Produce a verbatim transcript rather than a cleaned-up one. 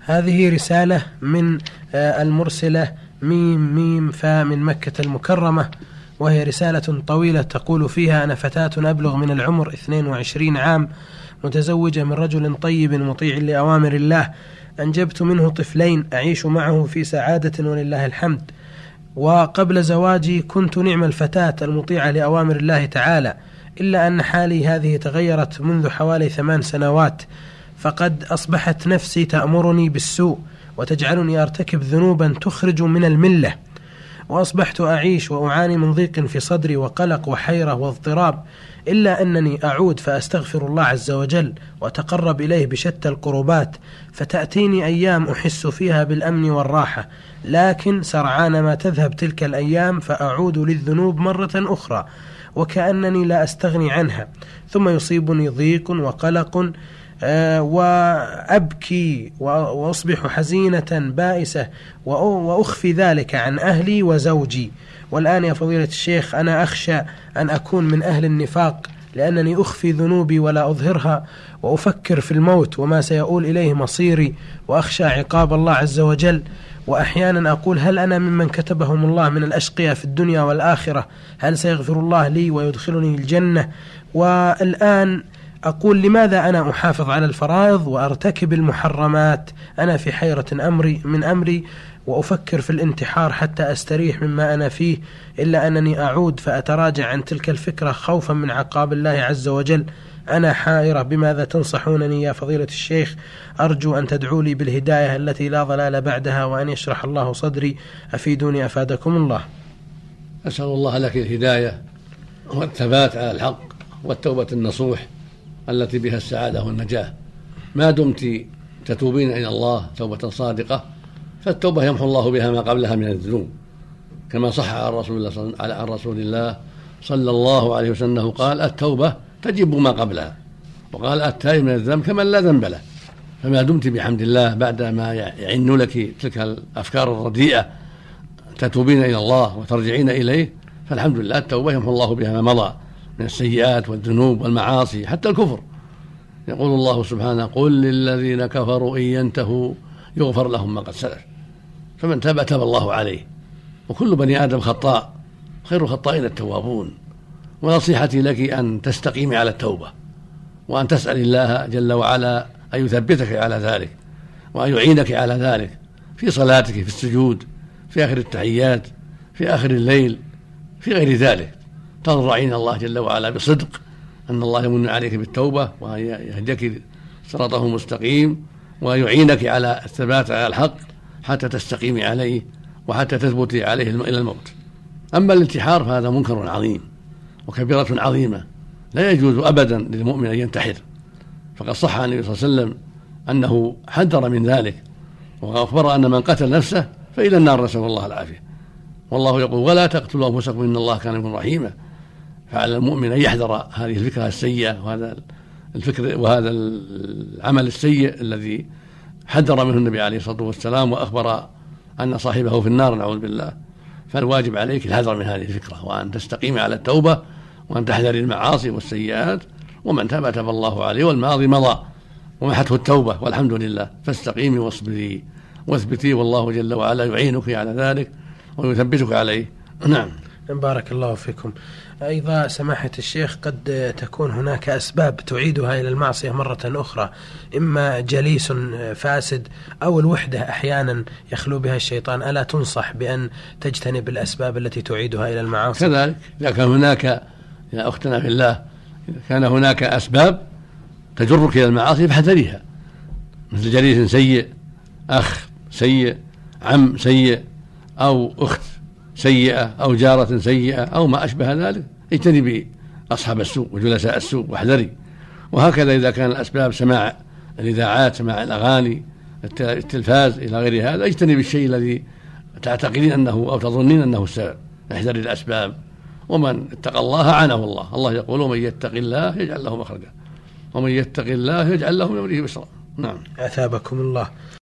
هذه رسالة من المرسلة ميم ميم فا من مكة المكرمة، وهي رسالة طويلة تقول فيها: أنا فتاة أبلغ من العمر اثنين وعشرين عام، متزوجة من رجل طيب مطيع لأوامر الله، أنجبت منه طفلين أعيش معه في سعادة ولله الحمد. وقبل زواجي كنت نعم الفتاة المطيعة لأوامر الله تعالى، إلا أن حالي هذه تغيرت منذ حوالي ثمان سنوات، فقد أصبحت نفسي تأمرني بالسوء وتجعلني أرتكب ذنوبا تخرج من الملة، وأصبحت أعيش وأعاني من ضيق في صدري وقلق وحيرة واضطراب، إلا أنني أعود فأستغفر الله عز وجل وأتقرب إليه بشتى القربات، فتأتيني أيام أحس فيها بالأمن والراحة، لكن سرعان ما تذهب تلك الأيام فأعود للذنوب مرة أخرى وكأنني لا أستغني عنها، ثم يصيبني ضيق وقلق أه وأبكي وأصبح حزينة بائسة وأخفي ذلك عن أهلي وزوجي. والآن يا فضيلة الشيخ أنا أخشى أن أكون من أهل النفاق، لأنني أخفي ذنوبي ولا أظهرها، وأفكر في الموت وما سيؤول إليه مصيري، وأخشى عقاب الله عز وجل. وأحيانا أقول: هل أنا ممن كتبهم الله من الأشقياء في الدنيا والآخرة؟ هل سيغفر الله لي ويدخلني الجنة؟ والآن أقول: لماذا أنا أحافظ على الفرائض وأرتكب المحرمات؟ أنا في حيرة أمري من أمري، وأفكر في الانتحار حتى أستريح مما أنا فيه، إلا أنني أعود فأتراجع عن تلك الفكرة خوفا من عقاب الله عز وجل. أنا حائرة، بماذا تنصحونني يا فضيلة الشيخ؟ أرجو أن تدعوا لي بالهداية التي لا ضلال بعدها، وأن يشرح الله صدري. أفيدوني أفادكم الله. أسأل الله لك الهداية والثبات على الحق والتوبة النصوح التي بها السعادة والنجاة. ما دمت تتوبين إلى الله توبة صادقة فالتوبة يمحو الله بها ما قبلها من الذنوب، كما صح عن رسول الله عن رسول الله صلى الله عليه وسلم قال: التوبة تجب ما قبلها، وقال: التائب من الذنب كمن لا ذنب له. فما دمت بحمد الله بعد ما يعن لك تلك الأفكار الرديئة تتوبين إلى الله وترجعين إليه، فالحمد لله التوبة يمحو الله بها ما مضى من السيئات والذنوب والمعاصي حتى الكفر. يقول الله سبحانه: قل للذين كفروا إن ينتهوا يغفر لهم ما قد سلف. فمن تاب تاب الله عليه، وكل بني آدم خطاء، خير الخطائين التوابون. ونصيحتي لك أن تستقيمي على التوبة، وأن تسأل الله جل وعلا أن يثبتك على ذلك، وأن يعينك على ذلك في صلاتك، في السجود، في آخر التحيات، في آخر الليل، في غير ذلك. تضرعين الله جل وعلا بصدق أن الله يمن عليك بالتوبة، وأن يهديك صراطه المستقيم، وأن يعينك على الثبات على الحق حتى تستقيمي عليه وحتى تثبتي عليه إلى الموت. أما الانتحار فهذا منكر عظيم وكبيرة عظيمة، لا يجوز أبدا للمؤمن أن ينتحر، فقد صح عن النبي صلى الله عليه وسلم أنه حذر من ذلك، وأخبر أن من قتل نفسه فإلى النار، نسأل الله العافية. والله يقول: ولا تقتلوا أنفسكم إن الله كان بكم رحيما. فعلى المؤمن أن يحذر هذه الفكرة السيئة وهذا الفكر وهذا العمل السيء الذي حذر منه النبي عليه الصلاة والسلام وأخبر أن صاحبه في النار، نعوذ بالله. فالواجب عليك الحذر من هذه الفكرة، وأن تستقيمي على التوبة، وأن تحذري المعاصي والسيئات، ومن تاب تاب الله عليه، والماضي مضى ومحته التوبة والحمد لله. فاستقيمي واصبري واثبتي، والله جل وعلا يعينك على ذلك ويثبتك عليه. نعم. بارك الله فيكم. أيضا سماحة الشيخ، قد تكون هناك أسباب تعيدها إلى المعصية مرة أخرى، إما جليس فاسد أو الوحدة أحيانا يخلو بها الشيطان، ألا تنصح بأن تجتنب الأسباب التي تعيدها إلى المعاصي؟ كذلك إذا كان هناك، يا أختنا في الله، إذا كان هناك أسباب تجرك إلى المعاصي فاحذريها، مثل جليس سيء، أخ سيء، عم سيء، أو أخت سيئة، أو جارة سيئة، أو ما أشبه ذلك. اجتنبي أصحاب السوء وجلساء السوء واحذري. وهكذا إذا كان الأسباب سماع الإذاعات، سماع الأغاني، التلفاز، إلى غير هذا، اجتنبي الشيء الذي تعتقدين أنه أو تظنين أنه السبب. احذري الأسباب، ومن اتقى الله عنه الله. الله يقول: ومن يتق الله يجعل له مخرجا، ومن يتق الله يجعل له من أمره يسرا. نعم. أثابكم الله.